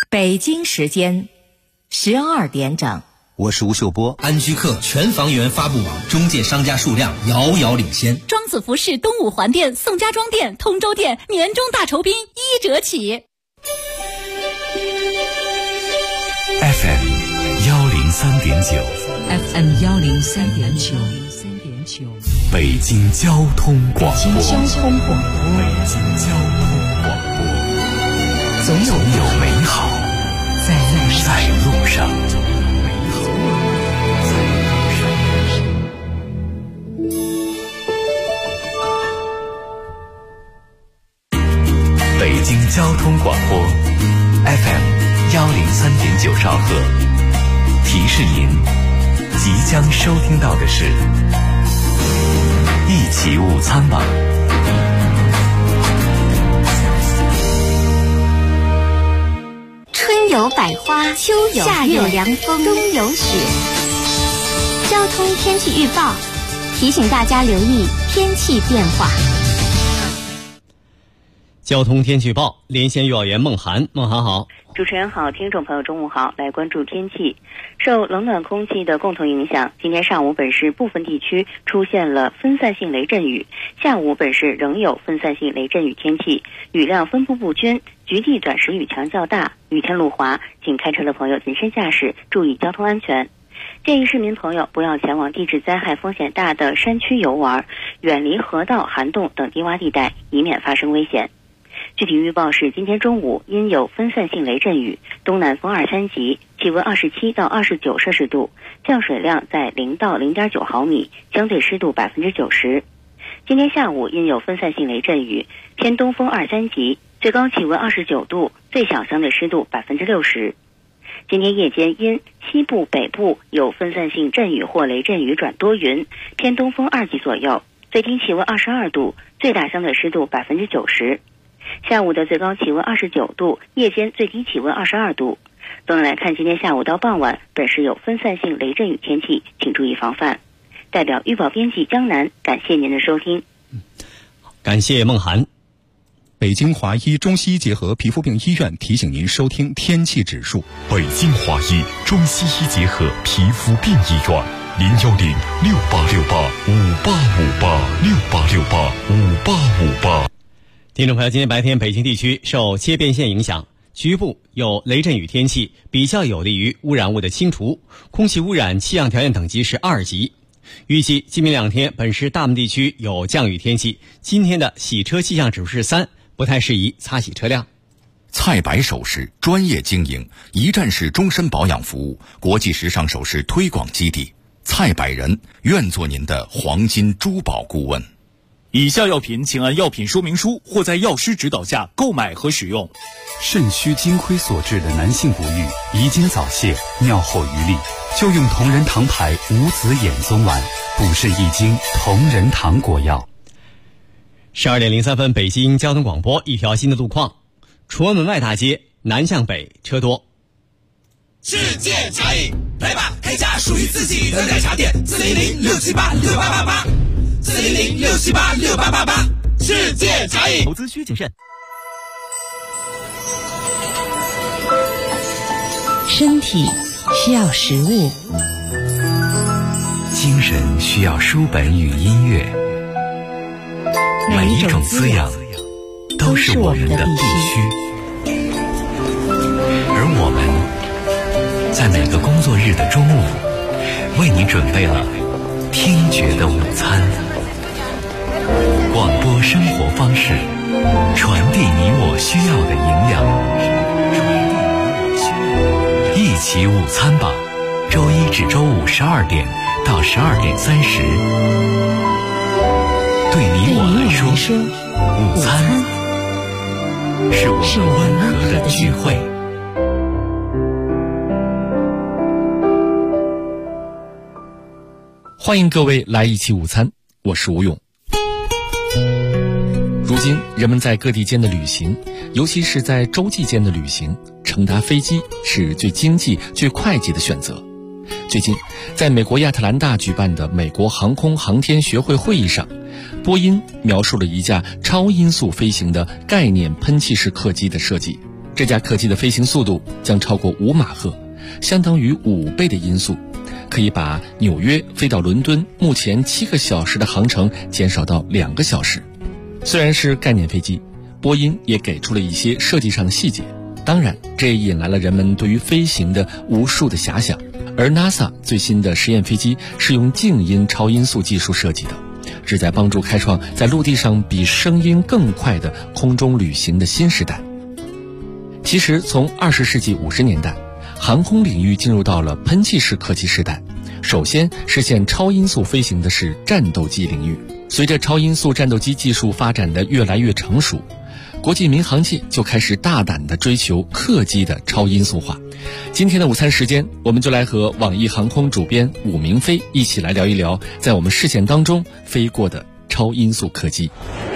北京时间12点整。 我是吴秀波。 安居客全房源发布网中介商家数量遥遥领先。 庄子服饰东五环店、宋家庄店、通州店年终大酬宾1折起。 FM 103.9 FM 103.9 北京交通广播。 北京交通广播。总有美好在路上。北京交通广播 FM 103.9兆赫，提示您即将收听到的是一起午餐吧。 春有百花，秋有夏有凉风，冬有雪。交通天气预报提醒大家留意天气变化。 交通天气预报，连线预报员孟涵。孟涵好。 主持人好，听众朋友中午好。来关注天气。受冷暖空气的共同影响，今天上午本市部分地区出现了分散性雷阵雨，下午本市仍有分散性雷阵雨天气，雨量分布不均，局地短时雨强较大，雨天路滑，请开车的朋友谨慎驾驶，注意交通安全。建议市民朋友不要前往地质灾害风险大的山区游玩，远离河道、涵洞等低洼地带，以免发生危险。具体预报是，今天中午因有分散性雷阵雨，东南风2、3级，气温27到29摄氏度，降水量在0到0.9毫米，相对湿度90%。今天下午因有分散性雷阵雨，偏东风2、3级，最高气温29度，最小相对湿度60%。今天夜间因西部、北部有分散性阵雨或雷阵雨转多云，偏东风2级左右，最低气温22度，最大相对湿度90%。下午的最高气温29度，夜间最低气温22度。总的来看，今天下午到傍晚，本市有分散性雷阵雨天气，请注意防范。代表预报编辑江南，感谢您的收听。 感谢孟涵。 北京华医中西医结合皮肤病医院提醒您收听天气指数。 北京华医中西医结合皮肤病医院，0106868585858，6885858。 听众朋友，今天白天北京地区受切变线影响，局部有雷阵雨天气，比较有利于污染物的清除，空气污染气象条件等级是2级。预计今明2天本市大部分地区有降雨天气，今天的洗车气象指数是3，不太适宜擦洗车辆。 蔡白首饰专业经营，一站式终身保养服务，国际时尚首饰推广基地。蔡百人愿做您的黄金珠宝顾问。 以下药品请按药品说明书或在药师指导下购买和使用。 肾虚金亏所致的男性不育、遗精早泄、尿后余力，就用同仁堂牌无子衍宗丸，补肾益精同仁堂果药。 12点03分，北京交通广播，一条新的路况。崇文门外大街南向北车多。 世界茶饮，来吧，开家属于自己的奶茶店，400-678-6888，400-678-6888，世界茶饮。 投资需谨慎。 身体需要食物， 精神需要书本与音乐，每一种滋养都是我们的必须。而我们在每个工作日的中午，为你准备了听觉的午餐。广播生活方式，传递你我需要的营养。一起午餐吧，周一至周五12点到12点30。对你我来说，午餐是我们温和的聚会。 欢迎各位来一起午餐，我是吴勇。如今人们在各地间的旅行，尤其是在洲际间的旅行，乘搭飞机是最经济最会计的选择。最近在美国亚特兰大举办的美国航空航天学会会议上，波音描述了一架超音速飞行的概念喷气式客机的设计。 这架客机的飞行速度将超过5马赫，相当于5倍的音速，可以把纽约飞到伦敦目前7个小时的航程减少到2个小时。虽然是概念飞机，波音也给出了一些设计上的细节，当然这也引来了人们对于飞行的无数的遐想。而 NASA 最新的实验飞机是用静音超音速技术设计的，旨在帮助开创在陆地上比声音更快的空中旅行的新时代。其实从20世纪50年代，航空领域进入到了喷气式客机时代，首先实现超音速飞行的是战斗机领域。随着超音速战斗机技术发展的越来越成熟，国际民航界就开始大胆地追求客机的超音速化。今天的午餐时间，我们就来和网易航空主编武明飞一起来聊一聊在我们视线当中飞过的超音速客机。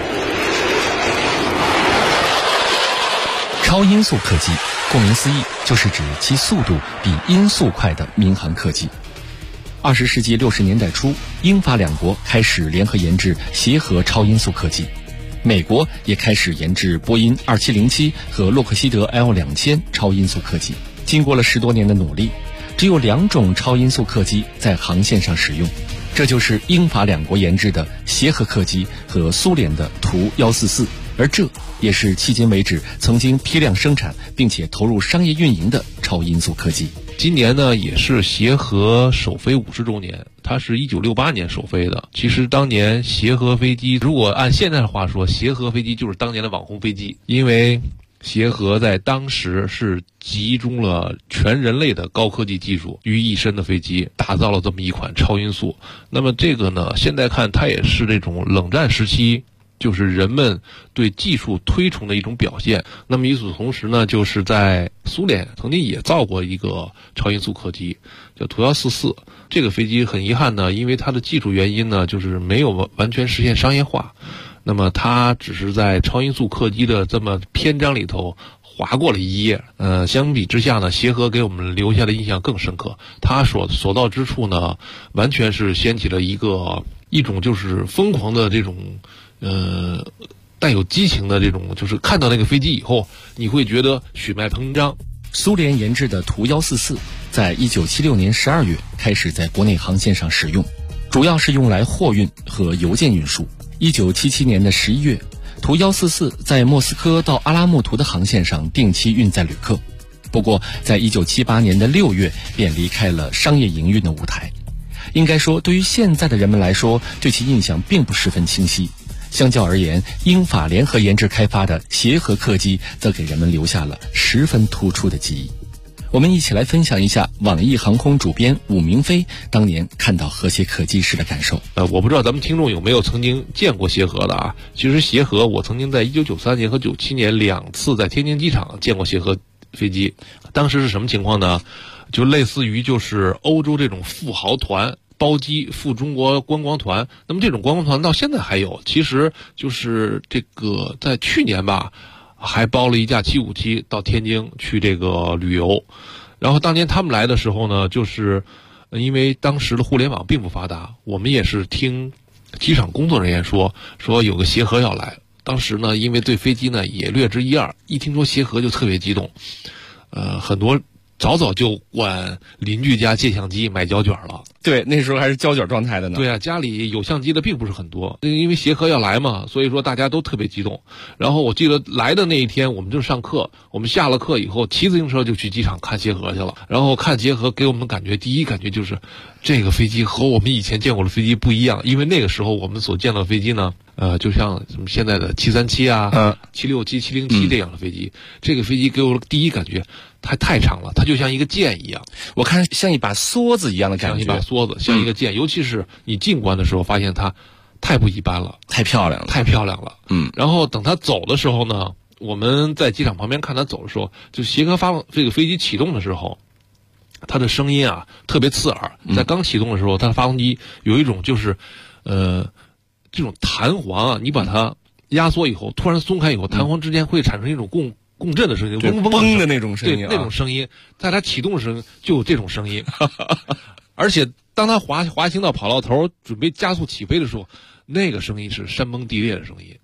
超音速客机顾名思义，就是指其速度比音速快的民航客机。20世纪60年代初，英法两国开始联合研制协和超音速客机，美国也开始研制波音2707和洛克希德 L2000 超音速客机。经过了10多年的努力，只有2种超音速客机在航线上使用，这就是英法两国研制的协和客机和苏联的图144，而这也是迄今为止曾经批量生产并且投入商业运营的超音速客机。 今年呢也是协和首飞50周年，它是1968年首飞的。其实当年协和飞机，如果按现在的话说，协和飞机就是当年的网红飞机，因为协和在当时是集中了全人类的高科技技术于一身的飞机，打造了这么一款超音速。那么这个呢，现在看它也是这种冷战时期就是人们对技术推崇的一种表现。那么与此同时呢，就是在苏联曾经也造过一个超音速客机，叫图144。这个飞机很遗憾呢，因为它的技术原因呢，就是没有完全实现商业化。那么它只是在超音速客机的这么篇章里头划过了一页。相比之下呢，协和给我们留下的印象更深刻。它所到之处呢，完全是掀起了一种就是疯狂的这种带有激情的这种，就是看到那个飞机以后，你会觉得血脉膨胀。 苏联研制的图144在1976年12月开始在国内航线上使用，主要是用来货运和邮件运输。1977年的11月，图144在莫斯科到阿拉木图的航线上定期运载旅客。不过在1978年的6月便离开了商业营运的舞台。应该说，对于现在的人们来说，对其印象并不十分清晰。相较而言，英法联合研制开发的协和客机则给人们留下了十分突出的记忆。我们一起来分享一下网易航空主编武明飞当年看到和谐客机时的感受。 我不知道咱们听众有没有曾经见过协和的啊？其实协和我曾经在1993年和97年2次在天津机场见过协和飞机。当时是什么情况呢？就类似于就是欧洲这种富豪团包机赴中国观光团，那么这种观光团到现在还有，其实就是这个在去年吧，还包了一架757到天津去这个旅游。然后当年他们来的时候呢，就是因为当时的互联网并不发达，我们也是听机场工作人员说有个协和要来。当时呢，因为对飞机呢也略知一二，一听说协和就特别激动，很多早就管邻居家借相机买胶卷了。 对，那时候还是胶卷状态的呢。 对啊，家里有相机的并不是很多，因为协和要来嘛，所以说大家都特别激动。然后我记得来的那一天，我们就上课，我们下了课以后骑自行车就去机场看协和去了。然后看协和给我们感觉，第一感觉就是这个飞机和我们以前见过的飞机不一样，因为那个时候我们所见到的飞机呢，就像什么现在的737啊、767、707这样的飞机，这个飞机给我第一感觉它太长了，它就像一个剑一样。 我看像一把梭子一样的感觉， 像一把梭子，像一个剑。尤其是你进关的时候，发现它太不一般了， 太漂亮了。 然后等它走的时候呢，我们在机场旁边看它走的时候，就协和这个飞机启动的时候，它的声音啊特别刺耳。在刚启动的时候，它的发动机有一种就是这种弹簧啊，你把它压缩以后，突然松开以后，弹簧之间会产生一种共振的声音， 嗡的那种声音， 对，那种声音，在它启动的时候就有这种声音。而且当它滑行到跑道头准备加速起飞的时候，那个声音是山崩地裂的声音。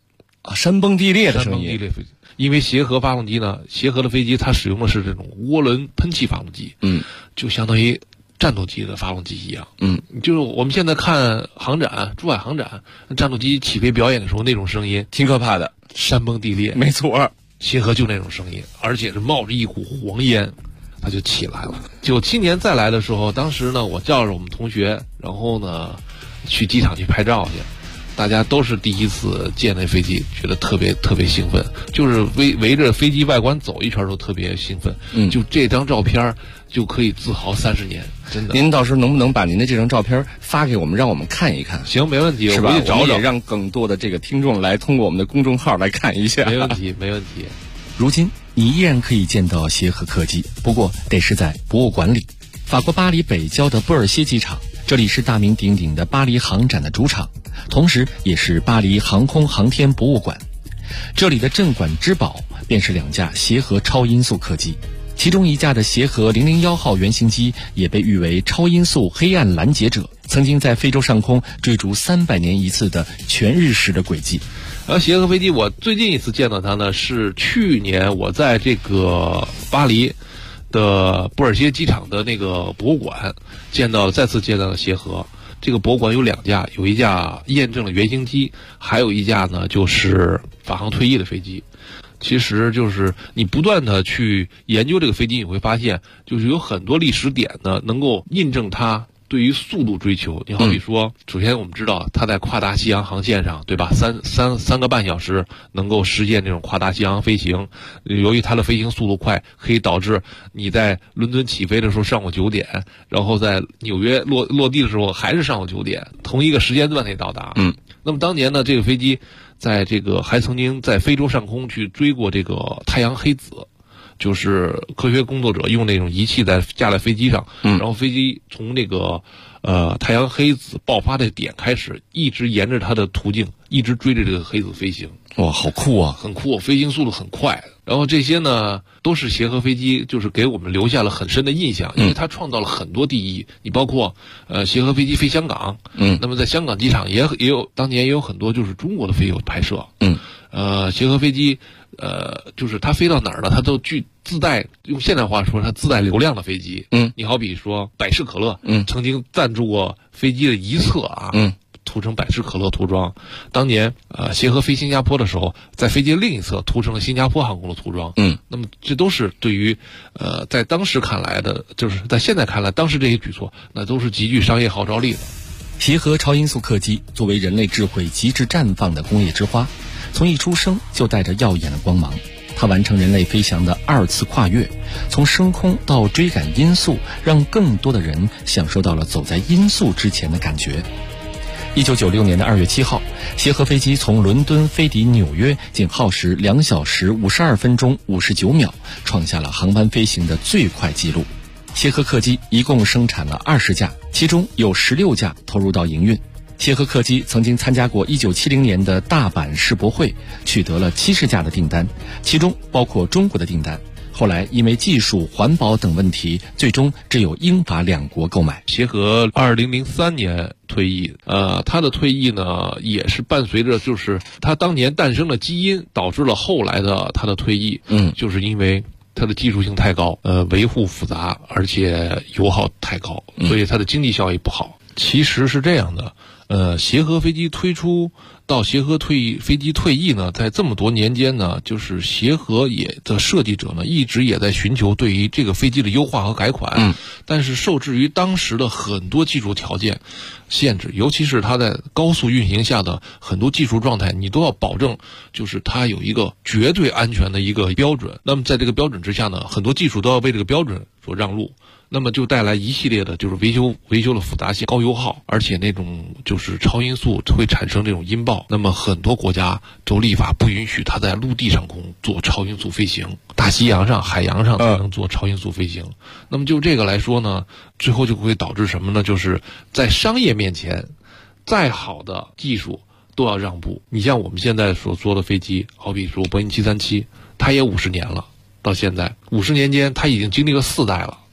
啊，山崩地裂的声音。 山崩地裂飞机，因为协和发动机呢，协和的飞机它使用的是这种涡轮喷气发动机，就相当于战斗机的发动机一样，就是我们现在看航展、珠海航展，战斗机起飞表演的时候那种声音， 挺可怕的， 山崩地裂， 没错。 协和就那种声音，而且是冒着一股黄烟，它就起来了。97年再来的时候，当时呢，我叫着我们同学，然后呢，去机场去拍照去。大家都是第一次见那飞机，觉得特别特别兴奋，就是围着飞机外观走一圈都特别兴奋。就这张照片就可以自豪30年，真的。 您到时候能不能把您的这张照片发给我们，让我们看一看？ 行，没问题， 是吧？ 我找也让更多的这个听众来通过我们的公众号来看一下。 没问题，没问题。 如今你依然可以见到协和客机，不过得是在博物馆里。法国巴黎北郊的布尔歇机场，这里是大名鼎鼎的巴黎航展的主场，同时也是巴黎航空航天博物馆。这里的镇馆之宝便是2架协和超音速客机，其中一架的协和001号原型机也被誉为超音速黑暗拦截者，曾经在非洲上空追逐300年一次的全日食的轨迹。 而协和飞机，我最近一次见到它呢，是去年我在这个巴黎的布尔歇机场的那个博物馆再次见到了协和。这个博物馆有2架，有一架验证了原型机，还有一架呢就是法航退役的飞机。其实就是你不断的去研究这个飞机，你会发现就是有很多历史点呢能够印证它对于速度追求。你好比说，首先我们知道它在跨大西洋航线上，对吧？3个半小时能够实现这种跨大西洋飞行。由于它的飞行速度快，可以导致你在伦敦起飞的时候上午9点，然后在纽约落地的时候还是上午9点，同一个时间段内到达。那么当年呢，这个飞机在这个还曾经在非洲上空去追过这个太阳黑子。就是科学工作者用那种仪器架在飞机上，然后飞机从那个太阳黑子爆发的点开始，一直沿着它的途径一直追着这个黑子飞行。 哇，好酷啊！ 很酷，飞行速度很快。然后这些呢都是协和飞机，就是给我们留下了很深的印象，因为它创造了很多第一。你包括协和飞机飞香港，那么在香港机场也有当年也有很多就是中国的飞友拍摄。协和飞机就是它飞到哪儿了，它都自带，用现代话说，它自带流量的飞机。你好比说百事可乐，曾经赞助过飞机的一侧啊，涂成百事可乐涂装。当年协和飞新加坡的时候，在飞机另一侧涂成了新加坡航空的涂装。那么这都是对于在当时看来的，就是在现在看来，当时这些举措那都是极具商业号召力的。 协和超音速客机作为人类智慧极致绽放的工业之花，从一出生就带着耀眼的光芒。它完成人类飞翔的2次跨越，从升空到追赶音速，让更多的人享受到了走在音速之前的感觉。1996年的2月7号，协和飞机从伦敦飞抵纽约，仅耗时2小时52分钟59秒，创下了航班飞行的最快纪录。协和客机一共生产了20架，其中有16架投入到营运。协和客机曾经参加过1970年的大阪世博会，取得了70架的订单，其中包括中国的订单。后来因为技术、环保等问题，最终只有英法2国购买。 协和2003年退役，他的退役呢也是伴随着就是他当年诞生的基因导致了后来的他的退役。就是因为它的技术性太高，维护复杂，而且油耗太高，所以它的经济效益不好。其实是这样的，协和飞机推出到协和飞机退役呢，在这么多年间呢，就是协和的设计者呢，一直也在寻求对于这个飞机的优化和改款。但是受制于当时的很多技术条件限制，尤其是它在高速运行下的很多技术状态，你都要保证就是它有一个绝对安全的一个标准。那么在这个标准之下呢，很多技术都要为这个标准所让路。那么就带来一系列的就是维修的复杂性、高油耗，而且那种就是超音速会产生这种音爆。那么很多国家都立法不允许它在陆地上空做超音速飞行，大西洋上、海洋上才能做超音速飞行。那么就这个来说呢，最后就会导致什么呢？就是在商业面前，再好的技术都要让步。你像我们现在所做的飞机，好比说波音737，它也50年了，到现在50年间它已经经历了4代了。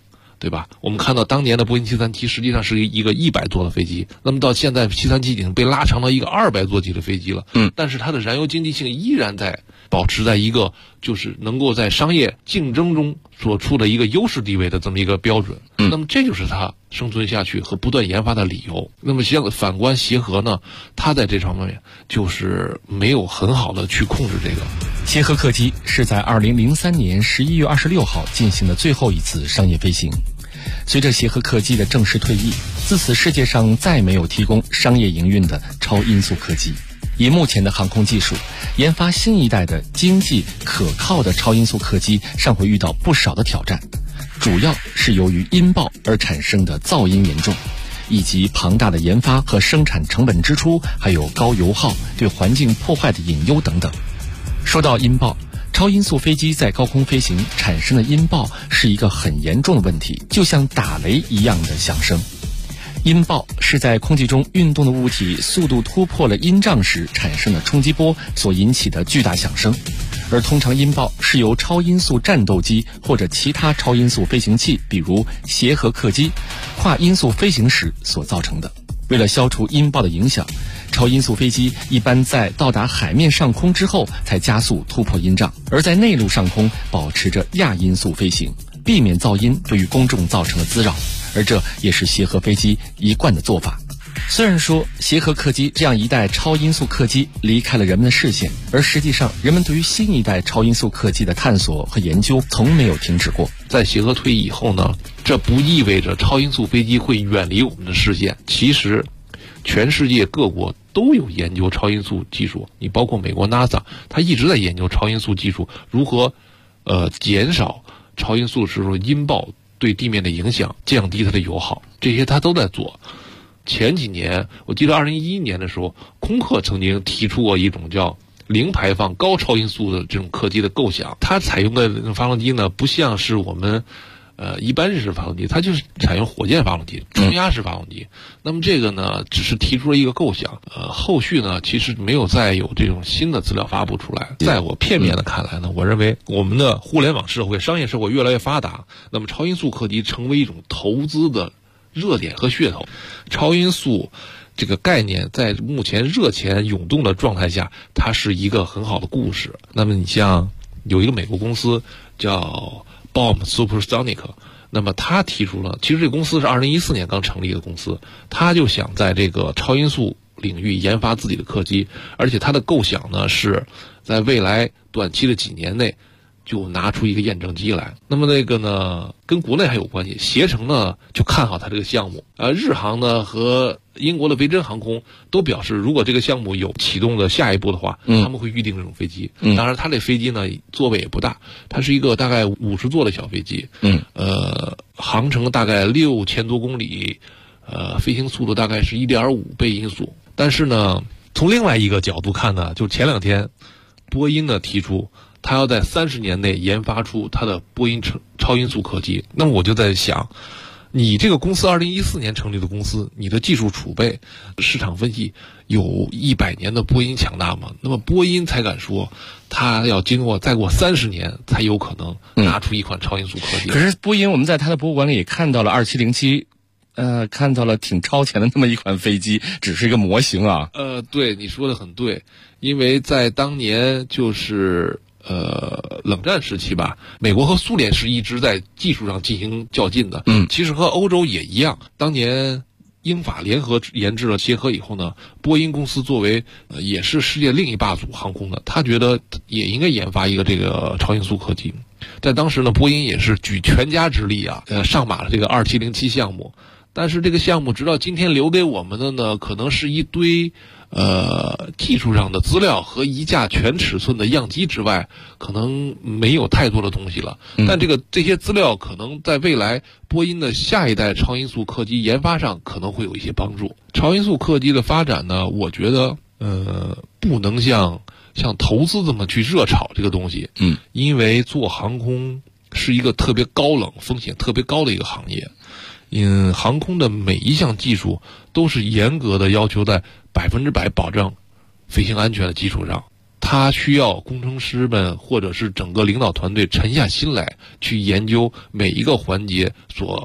对吧？我们看到当年的波音737实际上是一个100座的飞机，那么到现在737已经被拉长到一个200座级的飞机了。但是它的燃油经济性依然保持在一个就是能够在商业竞争中所处的一个优势地位的这么一个标准。那么这就是它生存下去和不断研发的理由。那么反观协和呢，它在这方面就是没有很好的去控制这个。 协和客机是在2003年11月26号进行的最后一次商业飞行。随着协和客机的正式退役，自此世界上再没有提供商业营运的超音速客机。以目前的航空技术，研发新一代的经济可靠的超音速客机尚会遇到不少的挑战，主要是由于音爆而产生的噪音严重，以及庞大的研发和生产成本支出，还有高油耗对环境破坏的隐忧等等。说到音爆，超音速飞机在高空飞行产生的音爆是一个很严重的问题，就像打雷一样的响声。音爆是在空气中运动的物体速度突破了音障时产生的冲击波所引起的巨大响声，而通常音爆是由超音速战斗机或者其他超音速飞行器，比如协和客机跨音速飞行时所造成的。为了消除音爆的影响，超音速飞机一般在到达海面上空之后才加速突破音障，而在内陆上空保持着亚音速飞行，避免噪音对于公众造成的滋扰，而这也是协和飞机一贯的做法。虽然说协和客机这样一代超音速客机离开了人们的视线，而实际上人们对于新一代超音速客机的探索和研究从没有停止过。 在协和退役以后呢，这不意味着超音速飞机会远离我们的视线。其实全世界各国都有研究超音速技术，你包括美国 NASA， 它一直在研究超音速技术如何减少超音速时候音爆对地面的影响，降低它的油耗，这些它都在做。前几年我记得2011年的时候，空客曾经提出过一种叫零排放高超音速的这种客机的构想。它采用的发动机呢，不像是我们一般日式发动机，它就是采用火箭发动机，冲压式发动机。那么这个呢，只是提出了一个构想，后续呢，其实没有再有这种新的资料发布出来。在我片面的看来呢，我认为我们的互联网社会、商业社会越来越发达，那么超音速客机成为一种投资的热点和噱头。超音速这个概念在目前热钱涌动的状态下，它是一个很好的故事。那么你像有一个美国公司叫BOM Supersonic， 那么他提出了，其实这个公司是2014年刚成立的公司，他就想在这个超音速领域研发自己的客机，而且他的构想呢是在未来短期的几年内就拿出一个验证机来。那么那个呢跟国内还有关系，携程呢就看好他这个项目，日航呢和英国的维珍航空都表示，如果这个项目有启动的下一步的话，他们会预定这种飞机。当然它这飞机呢座位也不大，它是一个大概50座的小飞机，航程大概6000多公里，飞行速度大概是1.5倍音速。但是呢从另外一个角度看呢，就前2天波音呢提出他要在30年内研发出他的波音超音速客机。那么我就在想，你这个公司2014年成立的公司，你的技术储备、市场分析有100年的波音强大吗？那么波音才敢说他要再过30年才有可能拿出一款超音速客机。 可是波音我们在他的博物馆里也看到了2707，看到了挺超前的那么一款飞机，只是一个模型啊。 对，你说的很对，因为在当年就是冷战时期吧，美国和苏联是一直在技术上进行较劲的。其实和欧洲也一样。当年英法联合研制了协和以后呢，波音公司作为也是世界另一霸主航空的，他觉得也应该研发一个这个超音速客机。在当时呢，波音也是举全家之力上马了这个2707项目。但是这个项目直到今天留给我们的呢，可能是一堆技术上的资料和一架全尺寸的样机之外，可能没有太多的东西了。但这些资料可能在未来波音的下一代超音速客机研发上可能会有一些帮助。超音速客机的发展呢，我觉得不能像投资这么去热炒这个东西。因为做航空是一个特别高冷、风险特别高的一个行业。航空的每一项技术都是严格的要求在100%保证飞行安全的基础上，它需要工程师们或者是整个领导团队沉下心来去研究每一个环节所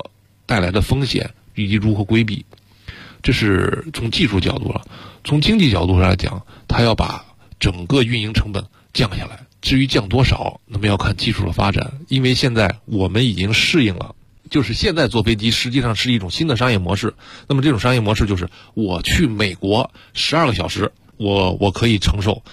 带来的风险以及如何规避。这是从技术角度了。从经济角度上来讲，它要把整个运营成本降下来。至于降多少，那么要看技术的发展。因为现在我们已经适应了，就是现在坐飞机实际上是一种新的商业模式。那么这种商业模式就是我去美国12个小时，我可以承受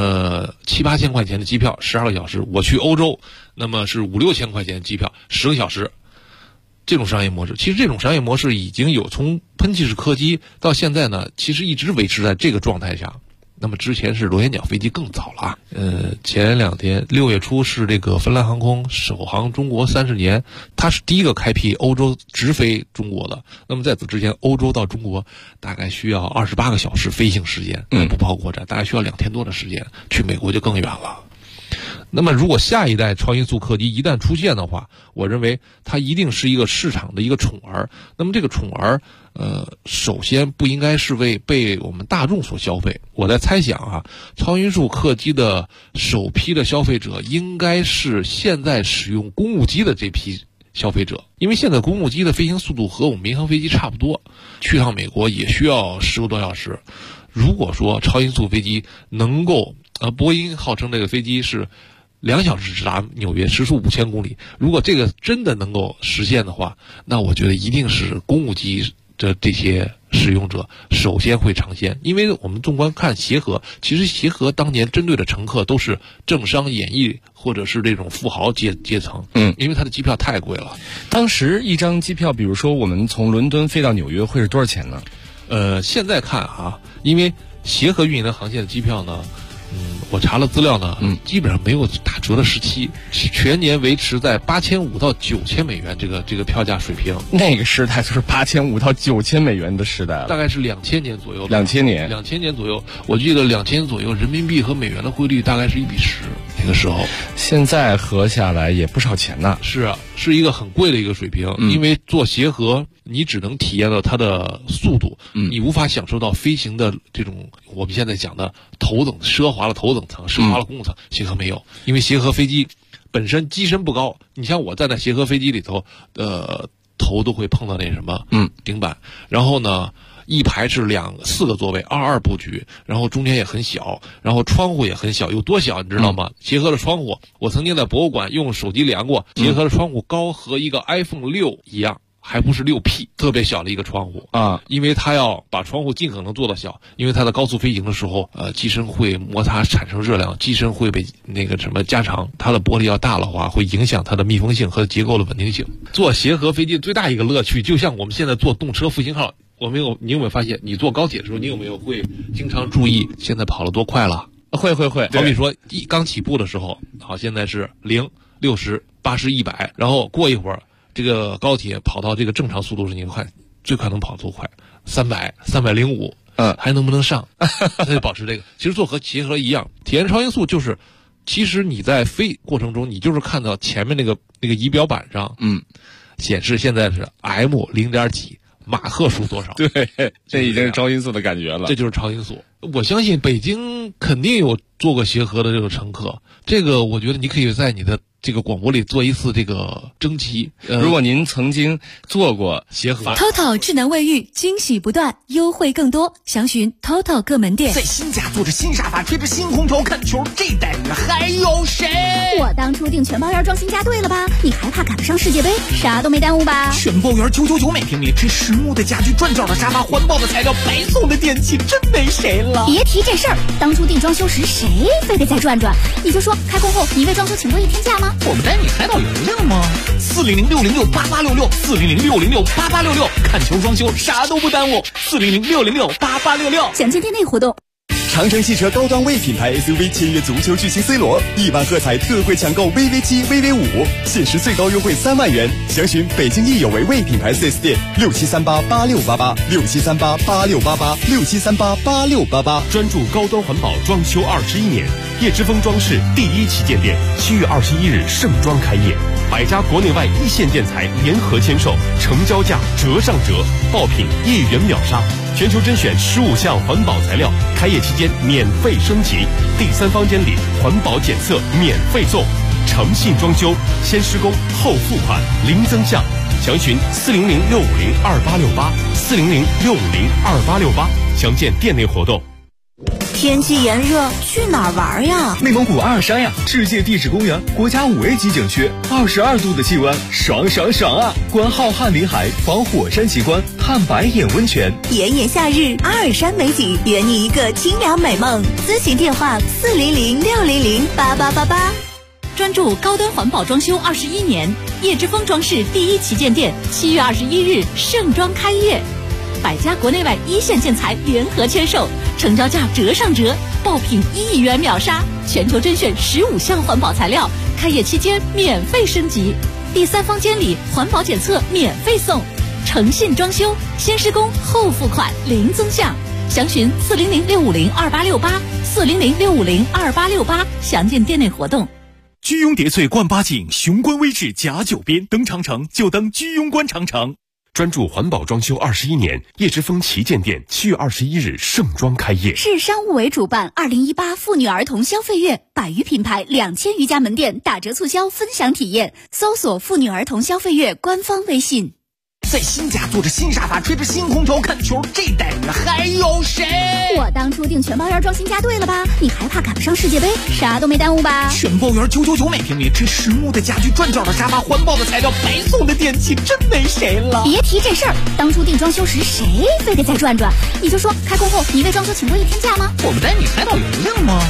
7、8千块钱的机票12个小时。我去欧洲，那么是5、6千块钱的机票10个小时。这种商业模式，其实这种商业模式已经有从喷气式客机到现在呢，其实一直维持在这个状态下。那么之前是螺旋桨飞机更早了。前2天6月初是这个芬兰航空首航中国30年，它是第一个开辟欧洲直飞中国的。那么在此之前，欧洲到中国大概需要28个小时飞行时间，不包括站，大概需要2天多的时间。去美国就更远了。那么如果下一代超音速客机一旦出现的话，我认为它一定是一个市场的一个宠儿。那么这个宠儿首先不应该是被我们大众所消费。我在猜想啊，超音速客机的首批的消费者应该是现在使用公务机的这批消费者，因为现在公务机的飞行速度和我们民航飞机差不多，去趟美国也需要10个多小时。如果说超音速飞机能够波音号称这个飞机是2小时直达纽约，时速5000公里。如果这个真的能够实现的话，那我觉得一定是公务机的这些使用者首先会尝鲜。因为我们纵观看协和，其实协和当年针对的乘客都是政商演艺或者是这种富豪阶层，因为它的机票太贵了。 当时一张机票，比如说我们从伦敦飞到纽约会是多少钱呢？ 现在看啊，因为协和运营的航线的机票呢，我查了资料呢，基本上没有打折的时期，全年维持在8500到9000美元这个票价水平。 那个时代就是8500到9000美元的时代了， 大概是2000年左右。 2000年左右，我记得2000年左右人民币和美元的汇率大概是1比10，那个时候。 现在合下来也不少钱呢。 是啊，是一个很贵的一个水平。因为做协和，你只能体验到它的速度，你无法享受到飞行的这种我们现在讲的头等奢华的头等舱、奢华的公务舱。协和没有，因为协和飞机本身机身不高，你像我站在协和飞机里头，头都会碰到那什么顶板，然后呢一排是4个座位，22布局，然后中间也很小，然后窗户也很小，有多小你知道吗？协和的窗户，我曾经在博物馆用手机量过，协和的窗户高和一个 iPhone 6一样，还不是6P， 特别小的一个窗户啊，因为它要把窗户尽可能做到小，因为它的高速飞行的时候，机身会摩擦产生热量，机身会被那个什么加长，它的玻璃要大的话，会影响它的密封性和结构的稳定性。坐协和飞机最大一个乐趣，就像我们现在坐动车复兴号。你有没有发现，你坐高铁的时候，你有没有会经常注意现在跑了多快了？ 会。 好比说刚起步的时候，好，现在是0、60、80、100，然后过一会儿，这个高铁跑到这个正常速度是你快，最快能跑多快？300、305，还能不能上？它就保持这个。其实做和协和一样，体验超音速就是，其实你在飞过程中，你就是看到前面那个仪表板上，显示现在是 M0.几。马赫数多少？ 对，这已经是超音速的感觉了。 这就是超音速。我相信北京肯定有坐过协和的这个乘客，这个我觉得你可以在你的这个广播里做一次这个征集。 如果您曾经坐过协和 ，TOTO 智能卫浴惊喜不断，优惠更多，详询 TOTO 各门店。 在新家坐着新沙发，吹着新空调看球，这待遇还有谁？ 我当初订全包园装新家对了吧？你还怕赶不上世界杯？啥都没耽误吧？ 全包园999每平米，这实木的家具、转角的沙发、环保的材料、白送的电器，真没谁了。 别提这事儿，当初订装修时谁非得再转转？你就说开工后你为装修请多1天假吗？ 我不带你开导流量吗？400-606-8866，400-606-8866，看球装修啥都不耽误，400-606-8866。 详见店内活动。 长城汽车高端 V 品牌 SUV 签约足球巨星 C 罗，1万喝彩特惠抢购 VV7、VV5，限时最高优惠3万元。详询北京易有为 V 品牌 4S 店，6738-8688，6738-8688，6738-8688。 专注高端环保装修21年，叶之峰装饰第1旗舰店7月21日盛装开业，100家国内外一线建材联合签售，成交价折上折，爆品1元秒杀。全球甄选15项环保材料，开业期间免费升级，第3方监理，环保检测免费送。诚信装修，先施工后付款，零增项。 详询400-650-2868，400-650-2868，详见店内活动。 天气炎热，去哪儿玩呀？ 内蒙古阿尔山呀，世界地质公园国家5A 级景区，22度的气温，爽爽爽啊！观浩瀚林海，访火山奇观，探白眼温泉。 炎炎夏日，阿尔山美景圆你一个清凉美梦。咨询电话400-600-8888。 专注高端环保装修21年，叶之峰装饰第1旗舰店7月21日盛装开业，100家国内外一线建材联合签售，成交价折上折，爆品1亿元秒杀，全球甄选15项环保材料，开业期间免费升级，第3方监理环保检测免费送，诚信装修，先施工后付款零增项，详询400-650-2868，400-650-2868，详见店内活动。 居庸叠翠冠八景，雄关威志甲9边，登长城就登居庸关长城。 专注环保装修21年，叶之峰旗舰店7月21日盛装开业。 市商务委主办2018妇女儿童消费月，100余品牌2000余家门店打折促销分享体验，搜索妇女儿童消费月官方微信。 在新家坐着新沙发，吹着新空调看球，这待遇还有谁？ 我当初订全包园装新家对了吧？你还怕赶不上世界杯？啥都没耽误吧？ 全包园999每平米，这实木的家具，转角的沙发，环保的材料，白送的电器，真没谁了。 别提这事儿，当初订装修时谁非得再转转？你就说开工后你为装修请过1天假吗？ 我们带你海岛游泳吗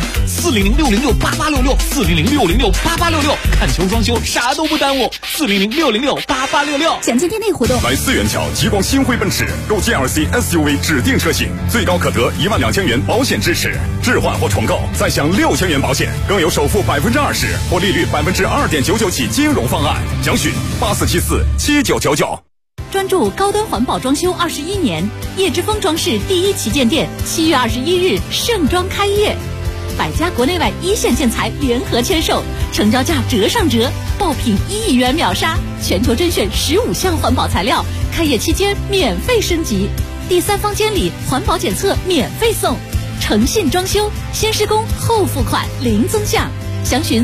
？400-606-8866，400-606-8866，看球装修啥都不耽误，400-606-8866， 详见店内活动。 来4元桥极光星辉奔驰，购 GLC SUV 指定车型，最高可得12000元保险支持，置换或重购再享6000元保险，更有首付20%或利率2.99%起金融方案。详询84747999。 专注高端环保装修21年，叶之峰装饰第1旗舰店7月21日盛装开业，100家国内外一线建材联合签售，成交价折上折，爆品1亿元秒杀，全球甄选15项环保材料，开业期间免费升级，第3方监理环保检测免费送，诚信装修，先施工后付款零增项，详询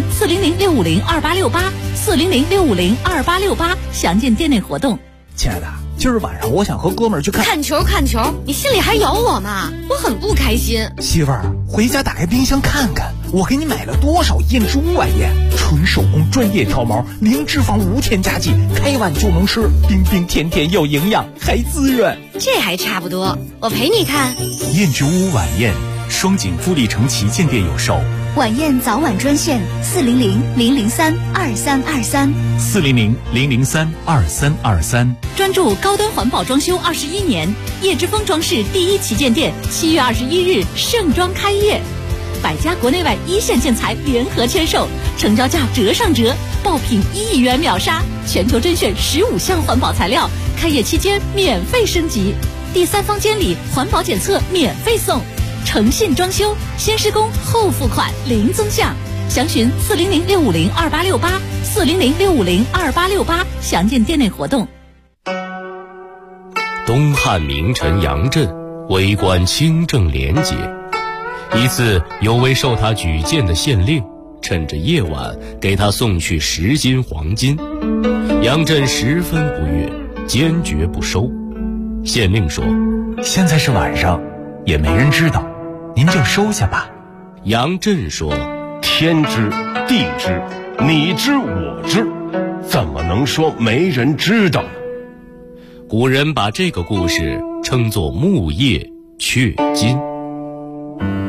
400-650-2868，400-650-2868，详见店内活动。 亲爱的，今儿晚上我想和哥们儿去看球，你心里还有我吗？我很不开心。 媳妇儿，回家打开冰箱看看，我给你买了多少燕之屋晚宴，纯手工专业挑毛，零脂肪无添加剂，开碗就能吃，冰冰甜甜又营养，还滋润。 这还差不多，我陪你看。 燕之屋晚宴，双井富力城旗舰店有售。 晚宴早晚专线400-003-2323，400-003-2323。专注高端环保装修21年，叶之峰装饰第1旗舰店7月21日盛装开业，100家国内外一线建材联合签售，成交价折上折，爆品1亿元秒杀，全球甄选15项环保材料，开业期间免费升级，第3方监理环保检测免费送，诚信装修，先施工后付款零增项，详询400-650-2868，400-650-2868，详见店内活动。 东汉名臣杨震为官清正廉洁，一次有位受他举荐的县令趁着夜晚给他送去10斤黄金，杨震十分不悦，坚决不收。县令说： 现在是晚上，也没人知道，您就收下吧。 杨震说： 天知地知，你知我知，怎么能说没人知道呢？ 古人把这个故事称作木叶雀金。